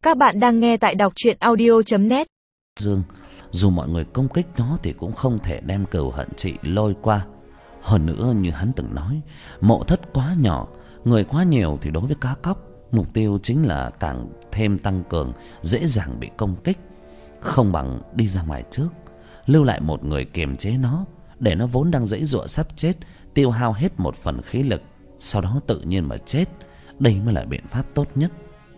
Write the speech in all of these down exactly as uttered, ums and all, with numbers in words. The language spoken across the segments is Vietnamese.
Các bạn đang nghe tại đọc truyện audio chấm net. Dương, dù mọi người công kích nó thì cũng không thể đem cừu hận chị lôi qua. Hơn nữa như hắn từng nói, mộ thất quá nhỏ, người quá nhiều thì đối với cá cóc, mục tiêu chính là càng thêm tăng cường, dễ dàng bị công kích. Không bằng đi ra ngoài trước, lưu lại một người kiềm chế nó, để nó vốn đang giãy giụa sắp chết, tiêu hao hết một phần khí lực, sau đó tự nhiên mà chết. Đây mới là biện pháp tốt nhất.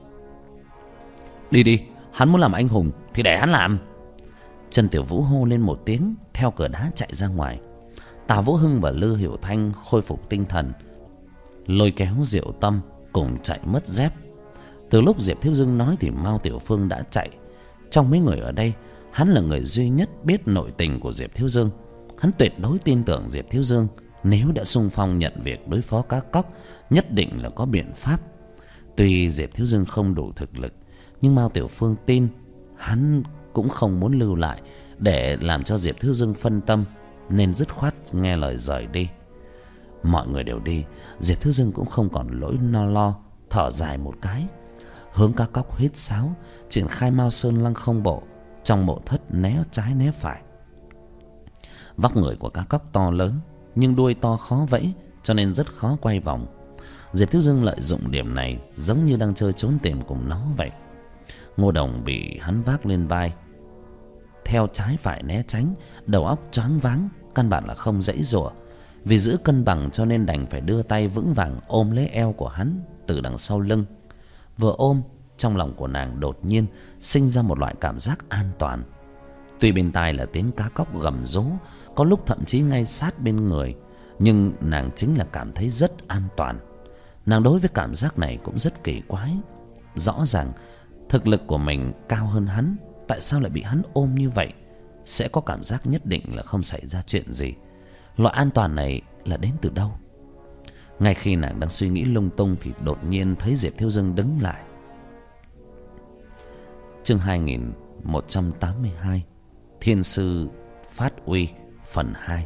Đi đi, hắn muốn làm anh hùng thì để hắn làm. Trần Tiểu Vũ hô lên một tiếng, theo cửa đá chạy ra ngoài. Tào Vũ Hưng và Lư Hiểu Thanh khôi phục tinh thần, lôi kéo Diệu Tâm cùng chạy mất dép. Từ lúc Diệp Thiếu Dương nói thì Mao Tiểu Phương đã chạy. Trong mấy người ở đây, hắn là người duy nhất biết nội tình của Diệp Thiếu Dương. Hắn tuyệt đối tin tưởng Diệp Thiếu Dương, nếu đã xung phong nhận việc đối phó cá cóc, nhất định là có biện pháp. Tuy Diệp Thiếu Dương không đủ thực lực, nhưng Mao Tiểu Phương tin hắn cũng không muốn lưu lại để làm cho Diệp Thiếu Dương phân tâm, nên dứt khoát nghe lời rời đi. Mọi người đều đi, Diệp Thiếu Dương cũng không còn lỗi no lo, thở dài một cái, hướng cá cóc huýt sáo, triển khai Mao Sơn Lăng Không Bộ, trong mộ thất né trái né phải. Vóc người của cá cóc to lớn, nhưng đuôi to khó vẫy, cho nên rất khó quay vòng. Diệp Thiếu Dương lợi dụng điểm này, giống như đang chơi trốn tìm cùng nó vậy. Ngô Đồng bị hắn vác lên vai, theo trái phải né tránh, đầu óc choáng váng, căn bản là không giãy giụa. Vì giữ cân bằng cho nên đành phải đưa tay vững vàng ôm lấy eo của hắn từ đằng sau lưng. Vừa ôm, trong lòng của nàng đột nhiên sinh ra một loại cảm giác an toàn. Tuy bên tai là tiếng cá cóc gầm rú, có lúc thậm chí ngay sát bên người, nhưng nàng chính là cảm thấy rất an toàn. Nàng đối với cảm giác này cũng rất kỳ quái. Rõ ràng thực lực của mình cao hơn hắn, tại sao lại bị hắn ôm như vậy? Sẽ có cảm giác nhất định là không xảy ra chuyện gì. Loại an toàn này là đến từ đâu? Ngay khi nàng đang suy nghĩ lung tung thì đột nhiên thấy Diệp Thiếu Dương đứng lại. Chương hai nghìn một trăm tám mươi hai, Thiên Sư Phát Uy phần hai.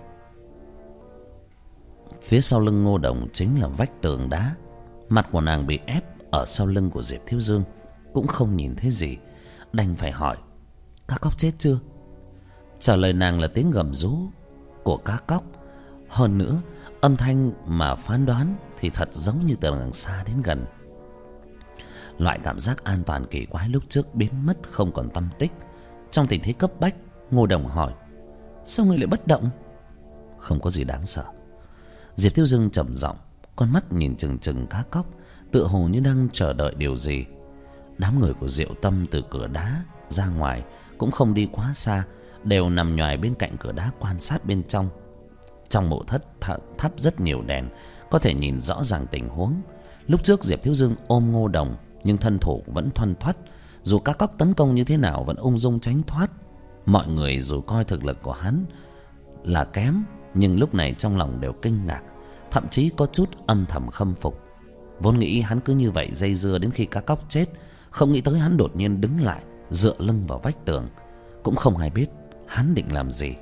Phía sau lưng Ngô Đồng chính là vách tường đá. Mặt của nàng bị ép ở sau lưng của Diệp Thiếu Dương, cũng không nhìn thấy gì, đành phải hỏi: cá cóc chết chưa? Trả lời nàng là tiếng gầm rú của cá cóc. Hơn nữa, âm thanh mà phán đoán thì thật giống như từ đằng xa đến gần. Loại cảm giác an toàn kỳ quái lúc trước biến mất không còn tăm tích. Trong tình thế cấp bách, Ngô Đồng hỏi: sao người lại bất động? Không có gì đáng sợ. Diệp Thiếu Dương trầm giọng, con mắt nhìn chừng chừng cá cóc, tựa hồ như đang chờ đợi điều gì. Đám người của Diệu Tâm từ cửa đá ra ngoài cũng không đi quá xa, đều nằm nhoài bên cạnh cửa đá quan sát bên trong. Trong mộ thất thắp rất nhiều đèn, có thể nhìn rõ ràng tình huống. Lúc trước Diệp Thiếu Dương ôm Ngô Đồng, nhưng thân thủ vẫn thoăn thoắt, dù cá cóc tấn công như thế nào vẫn ung dung tránh thoát. Mọi người dù coi thực lực của hắn là kém, nhưng lúc này trong lòng đều kinh ngạc, thậm chí có chút âm thầm khâm phục. Vốn nghĩ hắn cứ như vậy dây dưa đến khi cá cóc chết, không nghĩ tới hắn đột nhiên đứng lại, dựa lưng vào vách tường. Cũng không ai biết hắn định làm gì.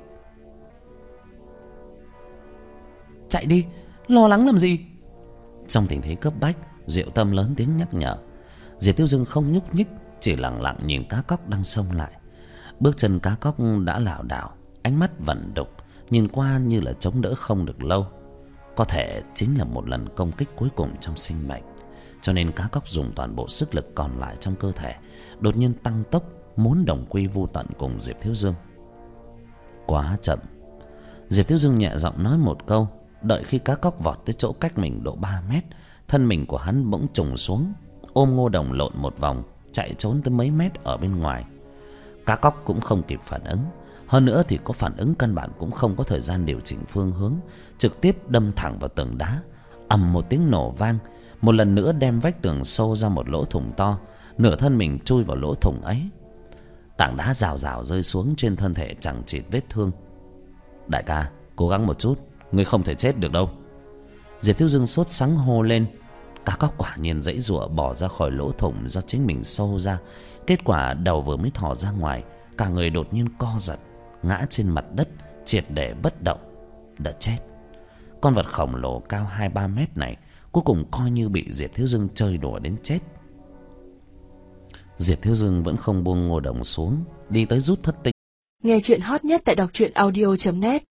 Chạy đi, lo lắng làm gì? Trong tình thế cấp bách, Diệu Tâm lớn tiếng nhắc nhở. Diệp Tiêu Dương không nhúc nhích, chỉ lặng lặng nhìn cá cóc đang xông lại. Bước chân cá cóc đã lảo đảo, ánh mắt vẩn đục, nhìn qua như là chống đỡ không được lâu. Có thể chính là một lần công kích cuối cùng trong sinh mệnh, cho nên cá cóc dùng toàn bộ sức lực còn lại trong cơ thể, đột nhiên tăng tốc, muốn đồng quy vu tận cùng Diệp Thiếu Dương. Quá chậm. Diệp Thiếu Dương nhẹ giọng nói một câu. Đợi khi cá cóc vọt tới chỗ cách mình độ ba mét, thân mình của hắn bỗng trùng xuống, ôm Ngô Đồng lộn một vòng, chạy trốn tới mấy mét ở bên ngoài. Cá cóc cũng không kịp phản ứng, hơn nữa thì có phản ứng căn bản cũng không có thời gian điều chỉnh phương hướng, trực tiếp đâm thẳng vào tường đá. Ầm một tiếng nổ vang, một lần nữa đem vách tường xô ra một lỗ thủng to, nửa thân mình chui vào lỗ thủng ấy. Tảng đá rào rào rơi xuống trên thân thể chẳng chịt vết thương. Đại ca, cố gắng một chút, ngươi không thể chết được đâu. Diệp Thiếu Dương sốt sắng hô lên. Cá cóc quả nhiên giãy giụa bỏ ra khỏi lỗ thủng do chính mình xô ra. Kết quả đầu vừa mới thò ra ngoài, cả người đột nhiên co giật, ngã trên mặt đất, triệt để bất động, đã chết. Con vật khổng lồ cao hai ba mét này cuối cùng coi như bị Diệp Thiếu Dương chơi đùa đến chết. Diệp Thiếu Dương vẫn không buông Ngô Đồng xuống, đi tới rút thất tinh. Nghe chuyện hot nhất tại đọc truyện audio chấm net.